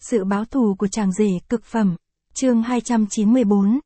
Sự báo thù của chàng rể cực phẩm. Chương 294,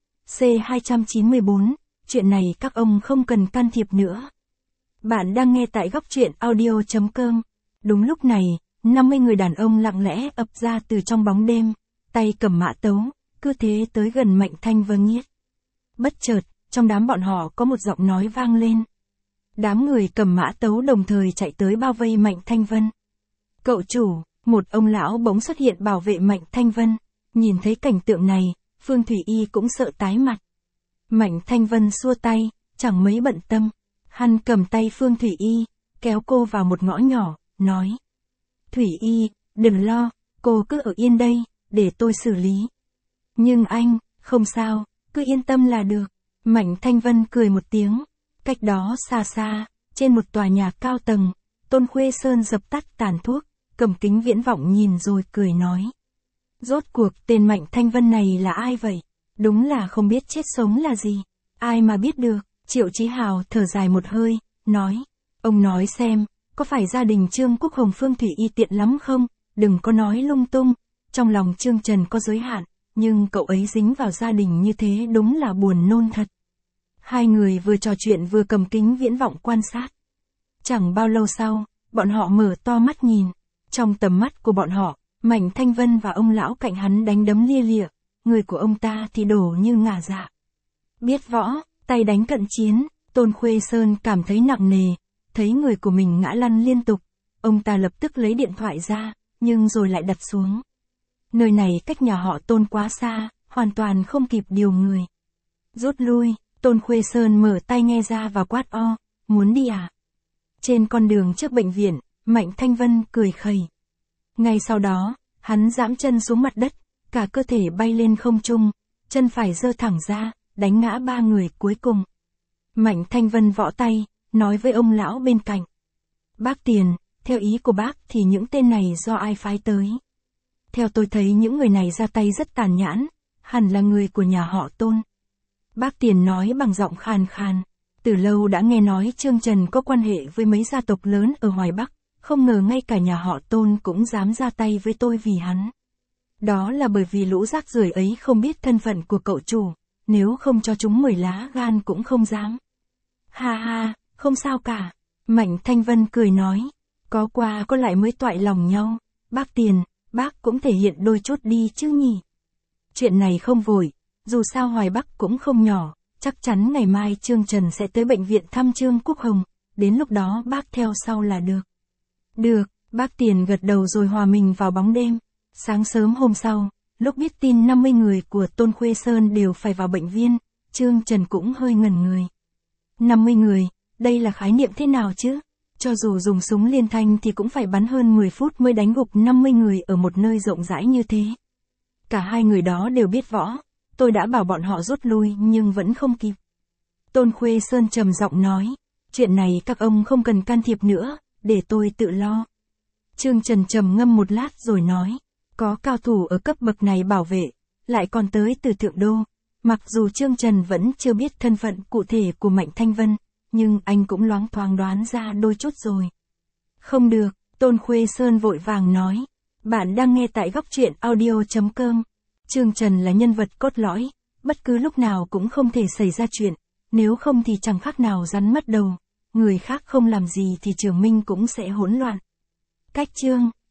C294, chuyện này các ông không cần can thiệp nữa. Bạn đang nghe tại góc truyện audio.com. Đúng lúc này, 50 người đàn ông lặng lẽ ập ra từ trong bóng đêm, tay cầm mã tấu, cứ thế tới gần Mạnh Thanh Vân Nhiết. Bất chợt, trong đám bọn họ có một giọng nói vang lên. Đám người cầm mã tấu đồng thời chạy tới bao vây Mạnh Thanh Vân. Cậu chủ, một ông lão bỗng xuất hiện bảo vệ Mạnh Thanh Vân. Nhìn thấy cảnh tượng này, Phương Thủy Y cũng sợ tái mặt. Mạnh Thanh Vân xua tay, chẳng mấy bận tâm. Hắn cầm tay Phương Thủy Y, kéo cô vào một ngõ nhỏ, nói. Thủy Y, đừng lo, cô cứ ở yên đây, để tôi xử lý. Nhưng anh, không sao, cứ yên tâm là được. Mạnh Thanh Vân cười một tiếng. Cách đó xa xa, trên một tòa nhà cao tầng, Tôn Khuê Sơn dập tắt tàn thuốc, cầm kính viễn vọng nhìn rồi cười nói. Rốt cuộc tên Mạnh Thanh Vân này là ai vậy? Đúng là không biết chết sống là gì. Ai mà biết được. Triệu Chí Hào thở dài một hơi, nói. Ông nói xem, có phải gia đình Trương Quốc Hồng Phương Thủy Y tiện lắm không? Đừng có nói lung tung. Trong lòng Trương Trần có giới hạn, nhưng cậu ấy dính vào gia đình như thế đúng là buồn nôn thật. Hai người vừa trò chuyện vừa cầm kính viễn vọng quan sát. Chẳng bao lâu sau, bọn họ mở to mắt nhìn. Trong tầm mắt của bọn họ, Mạnh Thanh Vân và ông lão cạnh hắn đánh đấm lia lịa, người của ông ta thì đổ như ngả dạ. Biết võ, tay đánh cận chiến, Tôn Khuê Sơn cảm thấy nặng nề, thấy người của mình ngã lăn liên tục, ông ta lập tức lấy điện thoại ra, nhưng rồi lại đặt xuống. Nơi này cách nhà họ Tôn quá xa, hoàn toàn không kịp điều người. Rút lui, Tôn Khuê Sơn mở tai nghe ra và quát o, muốn đi à? Trên con đường trước bệnh viện, Mạnh Thanh Vân cười khẩy. Ngay sau đó, hắn giẫm chân xuống mặt đất, cả cơ thể bay lên không trung, chân phải giơ thẳng ra, đánh ngã ba người cuối cùng. Mạnh Thanh Vân võ tay, nói với ông lão bên cạnh. Bác Tiền, theo ý của bác thì những tên này do ai phái tới? Theo tôi thấy những người này ra tay rất tàn nhẫn, hẳn là người của nhà họ Tôn. Bác Tiền nói bằng giọng khàn khàn. Từ lâu đã nghe nói Trương Trần có quan hệ với mấy gia tộc lớn ở Hoài Bắc, không ngờ ngay cả nhà họ Tôn cũng dám ra tay với tôi vì hắn. Đó là bởi vì lũ rác rưởi ấy không biết thân phận của cậu chủ, nếu không cho chúng 10 lá gan cũng không dám. Ha ha, không sao cả. Mạnh Thanh Vân cười nói, có qua có lại mới toại lòng nhau. Bác Tiền, bác cũng thể hiện đôi chút đi chứ nhỉ. Chuyện này không vội, dù sao Hoài Bắc cũng không nhỏ, chắc chắn ngày mai Trương Trần sẽ tới bệnh viện thăm Trương Quốc Hồng, đến lúc đó bác theo sau là được. Được, bác Tiền gật đầu rồi hòa mình vào bóng đêm. Sáng sớm hôm sau, lúc biết tin 50 người của Tôn Khuê Sơn đều phải vào bệnh viện, Trương Trần cũng hơi ngẩn người. 50 người, đây là khái niệm thế nào chứ? Cho dù dùng súng liên thanh thì cũng phải bắn hơn 10 phút mới đánh gục 50 người ở một nơi rộng rãi như thế. Cả hai người đó đều biết võ, tôi đã bảo bọn họ rút lui nhưng vẫn không kịp. Tôn Khuê Sơn trầm giọng nói, chuyện này các ông không cần can thiệp nữa, để tôi tự lo. Trương Trần trầm ngâm một lát rồi nói, có cao thủ ở cấp bậc này bảo vệ, lại còn tới từ Thượng Đô. Mặc dù Trương Trần vẫn chưa biết thân phận cụ thể của Mạnh Thanh Vân, nhưng anh cũng loáng thoáng đoán ra đôi chút rồi. Không được, Tôn Khuê Sơn vội vàng nói. Bạn đang nghe tại góc truyện audio.com. Trương Trần là nhân vật cốt lõi, bất cứ lúc nào cũng không thể xảy ra chuyện, nếu không thì chẳng khác nào rắn mất đầu. Người khác không làm gì thì Trường Minh cũng sẽ hỗn loạn. Cách chương